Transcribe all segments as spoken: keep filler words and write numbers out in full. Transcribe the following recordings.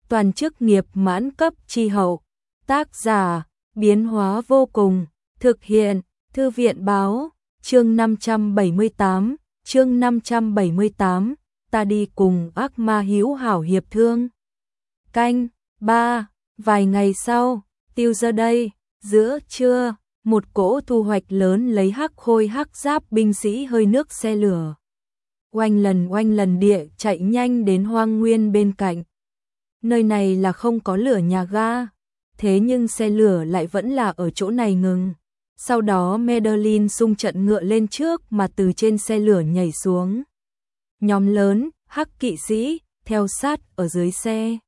toàn chức nghiệp mãn cấp chi hậu. Tác giả, biến hóa vô cùng, thực hiện, Thư viện báo, chương năm trăm bảy mươi tám, chương năm trăm bảy mươi tám, ta đi cùng ác ma hữu hảo hiệp thương. Canh, ba, vài ngày sau, Tiêu Giờ đây, giữa trưa, một cỗ thu hoạch lớn lấy hắc khôi hắc giáp binh sĩ hơi nước xe lửa. Oanh lần oanh lần địa chạy nhanh đến hoang nguyên bên cạnh. Nơi này là không có lửa nhà ga, thế nhưng xe lửa lại vẫn là ở chỗ này ngừng. Sau đó Madeline xung trận ngựa lên trước mà từ trên xe lửa nhảy xuống. Nhóm lớn, hắc kỵ sĩ, theo sát ở dưới xe.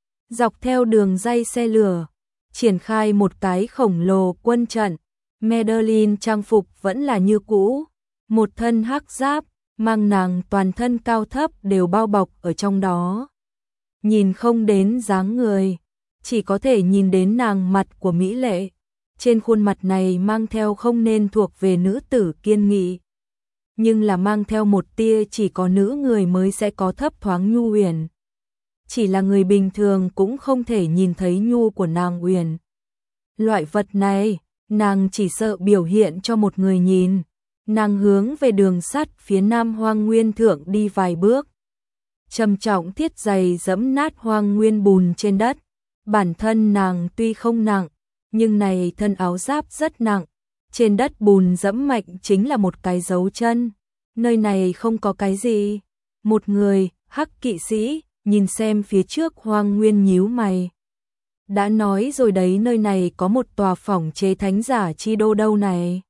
Dọc theo đường ray xe lửa, triển khai một cái khổng lồ quân trận. Madeline trang phục vẫn là như cũ, một thân hắc giáp, mang nàng toàn thân cao thấp đều bao bọc ở trong đó. Nhìn không đến dáng người, chỉ có thể nhìn đến nàng mặt của mỹ lệ. Trên khuôn mặt này mang theo không nên thuộc về nữ tử kiên nghị, nhưng là mang theo một tia chỉ có nữ người mới sẽ có thấp thoáng nhu huyền. Chỉ là người bình thường cũng không thể nhìn thấy nhu của nàng huyền. Loại vật này, nàng chỉ sợ biểu hiện cho một người nhìn. Nàng hướng về đường sắt phía nam hoang nguyên thượng đi vài bước. Trầm trọng thiết giày dẫm nát hoang nguyên bùn trên đất. Bản thân nàng tuy không nặng, nhưng này thân áo giáp rất nặng. Trên đất bùn dẫm mạnh chính là một cái dấu chân. Nơi này không có cái gì. Một người, hắc kỵ sĩ, nhìn xem phía trước hoang nguyên nhíu mày. Đã nói rồi đấy, nơi này có một tòa phỏng chế thánh giả chi đô đâu này.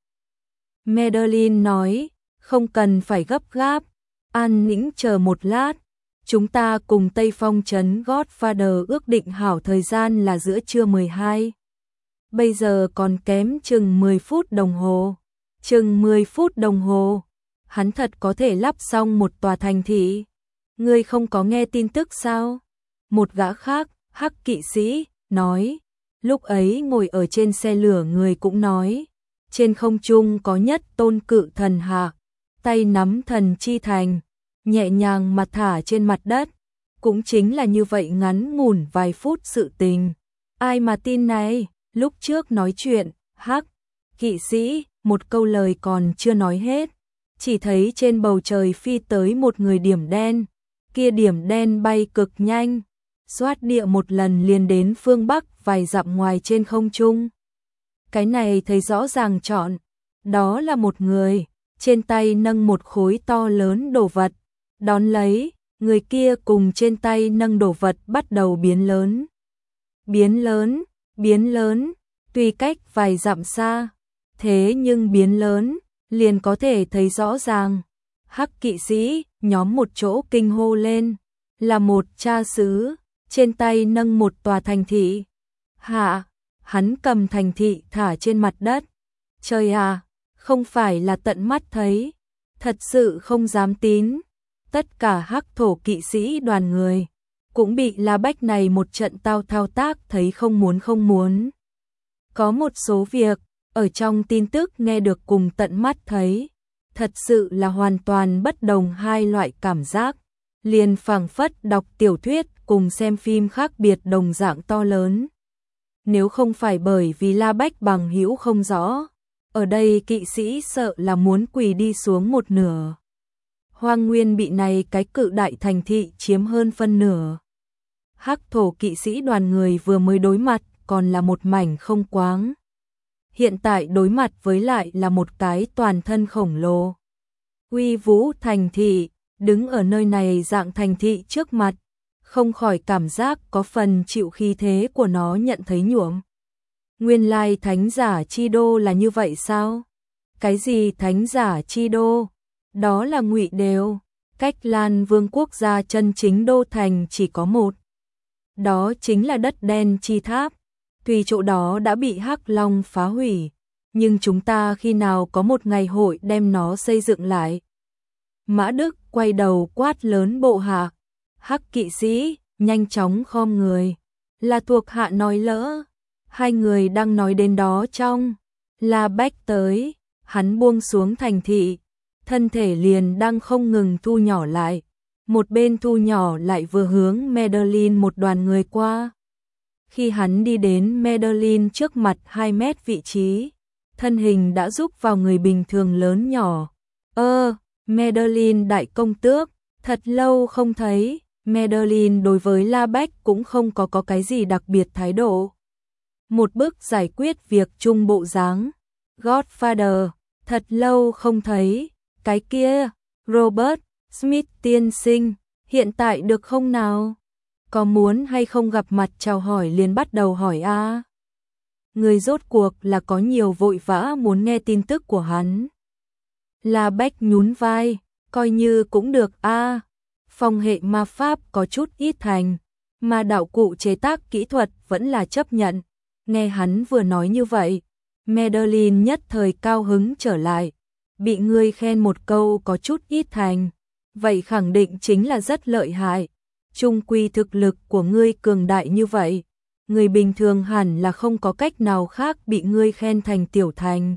Madeline nói, không cần phải gấp gáp, an nĩnh chờ một lát. Chúng ta cùng Tây Phong trấn Godfather ước định hảo thời gian là giữa trưa mười hai. Bây giờ còn kém chừng mười phút đồng hồ. Chừng mười phút đồng hồ. Hắn thật có thể lắp xong một tòa thành thị. Ngươi không có nghe tin tức sao? Một gã khác, hắc kỵ sĩ, nói. Lúc ấy ngồi ở trên xe lửa người cũng nói. Trên không trung có nhất tôn cự thần hạ, tay nắm thần chi thành, nhẹ nhàng mà thả trên mặt đất. Cũng chính là như vậy ngắn ngủn vài phút sự tình. Ai mà tin này? Lúc trước nói chuyện, hắc kỵ sĩ, một câu lời còn chưa nói hết. Chỉ thấy trên bầu trời phi tới một người điểm đen. Kia điểm đen bay cực nhanh, xoát địa một lần liền đến phương Bắc vài dặm ngoài trên không trung. Cái này thấy rõ ràng chọn, đó là một người, trên tay nâng một khối to lớn đồ vật. Đón lấy, người kia cùng trên tay nâng đồ vật bắt đầu biến lớn. Biến lớn, biến lớn, tuy cách vài dặm xa, thế nhưng biến lớn, liền có thể thấy rõ ràng. Hắc kỵ sĩ, nhóm một chỗ kinh hô lên, là một cha xứ, trên tay nâng một tòa thành thị. Hạ, hắn cầm thành thị thả trên mặt đất. Trời à, không phải là tận mắt thấy, thật sự không dám tín. Tất cả hắc thổ kỵ sĩ đoàn người, cũng bị La Bách này một trận tao thao tác thấy không muốn không muốn. Có một số việc, ở trong tin tức nghe được cùng tận mắt thấy. Thật sự là hoàn toàn bất đồng hai loại cảm giác, liền phảng phất đọc tiểu thuyết cùng xem phim khác biệt đồng dạng to lớn. Nếu không phải bởi vì La Bách bằng hữu không rõ, ở đây kỵ sĩ sợ là muốn quỳ đi xuống một nửa. Hoang nguyên bị này cái cự đại thành thị chiếm hơn phân nửa. Hắc thổ kỵ sĩ đoàn người vừa mới đối mặt còn là một mảnh không quáng. Hiện tại đối mặt với lại là một cái toàn thân khổng lồ. Uy vũ thành thị, đứng ở nơi này dạng thành thị trước mặt, không khỏi cảm giác có phần chịu khí thế của nó nhận thấy nhuộm. Nguyên lai thánh giả chi đô là như vậy sao? Cái gì thánh giả chi đô? Đó là ngụy đều, cách Lan Vương quốc gia chân chính đô thành chỉ có một. Đó chính là đất đen chi tháp. Tuy chỗ đó đã bị Hắc Long phá hủy, nhưng chúng ta khi nào có một ngày hội đem nó xây dựng lại. Mã Đức quay đầu quát lớn bộ hạ. Hắc kỵ sĩ, nhanh chóng khom người. Là thuộc hạ nói lỡ. Hai người đang nói đến đó trong. La Bách tới, hắn buông xuống thành thị. Thân thể liền đang không ngừng thu nhỏ lại. một bên thu nhỏ lại vừa hướng Madeline một đoàn người qua. Khi hắn đi đến Madeline trước mặt hai mét vị trí, thân hình đã rúc vào người bình thường lớn nhỏ. Ơ, Madeline đại công tước, thật lâu không thấy. Madeline đối với La Bách cũng không có có cái gì đặc biệt thái độ. Một bước giải quyết việc chung bộ dáng. Godfather, thật lâu không thấy. Cái kia, Robert Smith tiên sinh, hiện tại được không nào? Có muốn hay không gặp mặt chào hỏi liền bắt đầu hỏi a. Người rốt cuộc là có nhiều vội vã muốn nghe tin tức của hắn. La Bách nhún vai, coi như cũng được a. Phong hệ ma pháp có chút ít thành, mà đạo cụ chế tác kỹ thuật vẫn là chấp nhận. Nghe hắn vừa nói như vậy, Madeline nhất thời cao hứng trở lại. Bị ngươi khen một câu có chút ít thành, vậy khẳng định chính là rất lợi hại. Chung quy thực lực của ngươi cường đại như vậy, người bình thường hẳn là không có cách nào khác bị ngươi khen thành tiểu thành.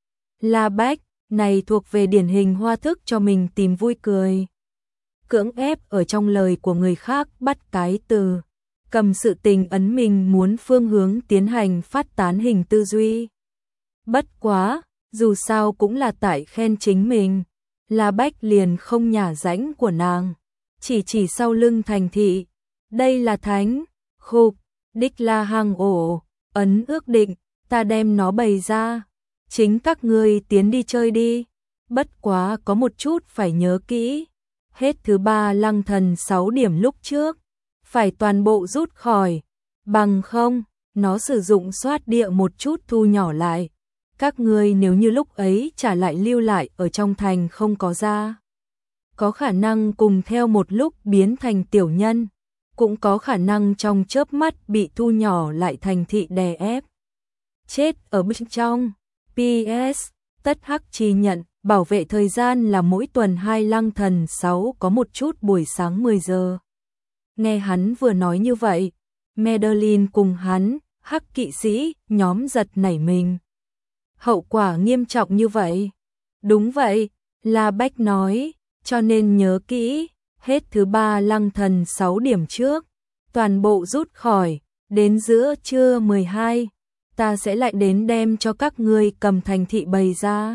La Bách, này thuộc về điển hình hoa thức cho mình tìm vui cười. Cưỡng ép ở trong lời của người khác bắt cái từ, cầm sự tình ấn mình muốn phương hướng tiến hành phát tán hình tư duy. Bất quá, dù sao cũng là tại khen chính mình, La Bách liền không nhả rãnh của nàng, chỉ chỉ sau lưng thành thị. Đây là thánh, khục, đích la hang ổ, ấn ước định, ta đem nó bày ra. Chính các ngươi tiến đi chơi đi, bất quá có một chút phải nhớ kỹ. Hết thứ ba lăng thần sáu điểm lúc trước, phải toàn bộ rút khỏi, bằng không, nó sử dụng soát địa một chút thu nhỏ lại. Các ngươi nếu như lúc ấy trả lại lưu lại ở trong thành không có ra, có khả năng cùng theo một lúc biến thành tiểu nhân, cũng có khả năng trong chớp mắt bị thu nhỏ lại thành thị đè ép. Chết ở bên trong. pê ét. Tất Hắc Chi nhận, bảo vệ thời gian là mỗi tuần hai lăng thần sáu có một chút buổi sáng mười giờ. Nghe hắn vừa nói như vậy, Madeline cùng hắn, Hắc kỵ sĩ, nhóm giật nảy mình. Hậu quả nghiêm trọng như vậy. Đúng vậy, La Bách nói, cho nên nhớ kỹ, hết thứ ba lăng thần sáu điểm trước, toàn bộ rút khỏi, đến giữa trưa mười hai, ta sẽ lại đến đem cho các ngươi cầm thành thị bày ra.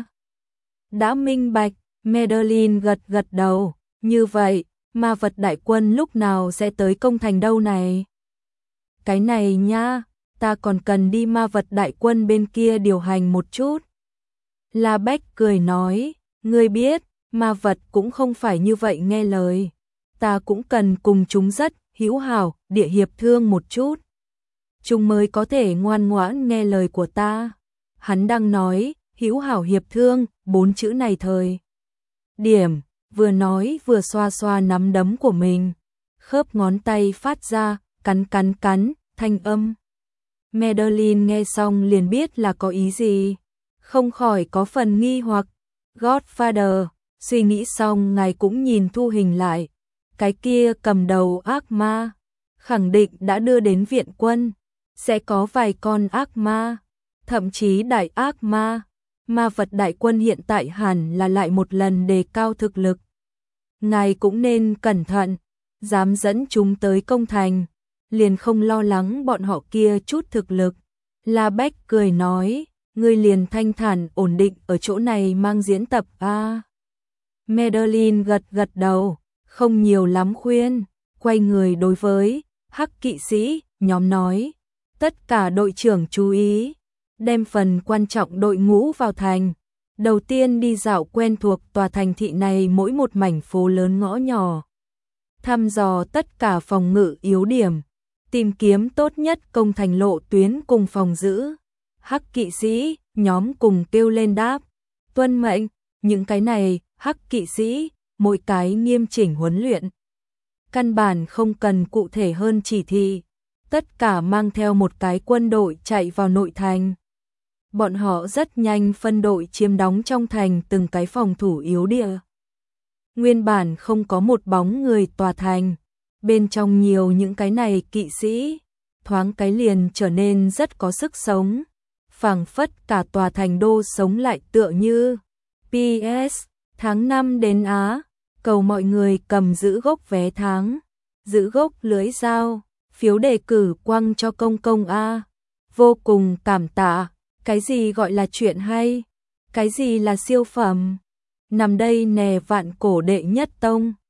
Đã minh bạch, Madeline gật gật đầu, như vậy, ma vật đại quân lúc nào sẽ tới công thành đâu này? Cái này nha, ta còn cần đi ma vật đại quân bên kia điều hành một chút. La Bách cười nói, ngươi biết, ma vật cũng không phải như vậy nghe lời. Ta cũng cần cùng chúng rất hữu hảo, địa hiệp thương một chút. Chúng mới có thể ngoan ngoãn nghe lời của ta. Hắn đang nói, hữu hảo hiệp thương, bốn chữ này thời. Điểm, vừa nói vừa xoa xoa nắm đấm của mình. Khớp ngón tay phát ra, cắn cắn cắn, thanh âm. Madeline nghe xong liền biết là có ý gì. Không khỏi có phần nghi hoặc. Godfather, suy nghĩ xong ngài cũng nhìn thu hình lại. Cái kia cầm đầu ác ma, khẳng định đã đưa đến viện quân. Sẽ có vài con ác ma, thậm chí đại ác ma. Ma vật đại quân hiện tại hẳn là lại một lần đề cao thực lực. Ngài cũng nên cẩn thận, dám dẫn chúng tới công thành, liền không lo lắng bọn họ kia chút thực lực. La Bách cười nói, ngươi liền thanh thản ổn định ở chỗ này mang diễn tập a. Madeline gật gật đầu, không nhiều lắm khuyên, quay người đối với Hắc kỵ sĩ, nhóm nói, tất cả đội trưởng chú ý, đem phần quan trọng đội ngũ vào thành. Đầu tiên đi dạo quen thuộc tòa thành thị này mỗi một mảnh phố lớn ngõ nhỏ. Thăm dò tất cả phòng ngự yếu điểm, tìm kiếm tốt nhất công thành lộ tuyến cùng phòng giữ. Hắc kỵ sĩ, nhóm cùng kêu lên đáp, tuân mệnh, những cái này, Hắc kỵ sĩ, mỗi cái nghiêm chỉnh huấn luyện. Căn bản không cần cụ thể hơn chỉ thị, tất cả mang theo một cái quân đội chạy vào nội thành. Bọn họ rất nhanh phân đội chiếm đóng trong thành từng cái phòng thủ yếu địa. Nguyên bản không có một bóng người tòa thành, bên trong nhiều những cái này kỵ sĩ, thoáng cái liền trở nên rất có sức sống, phảng phất cả tòa thành đô sống lại tựa như. pê ét. Tháng năm đến Á, cầu mọi người cầm giữ gốc vé tháng, giữ gốc lưỡi dao, phiếu đề cử quăng cho công công a. Vô cùng cảm tạ, cái gì gọi là chuyện hay, cái gì là siêu phẩm. Nằm đây nè vạn cổ đệ nhất tông.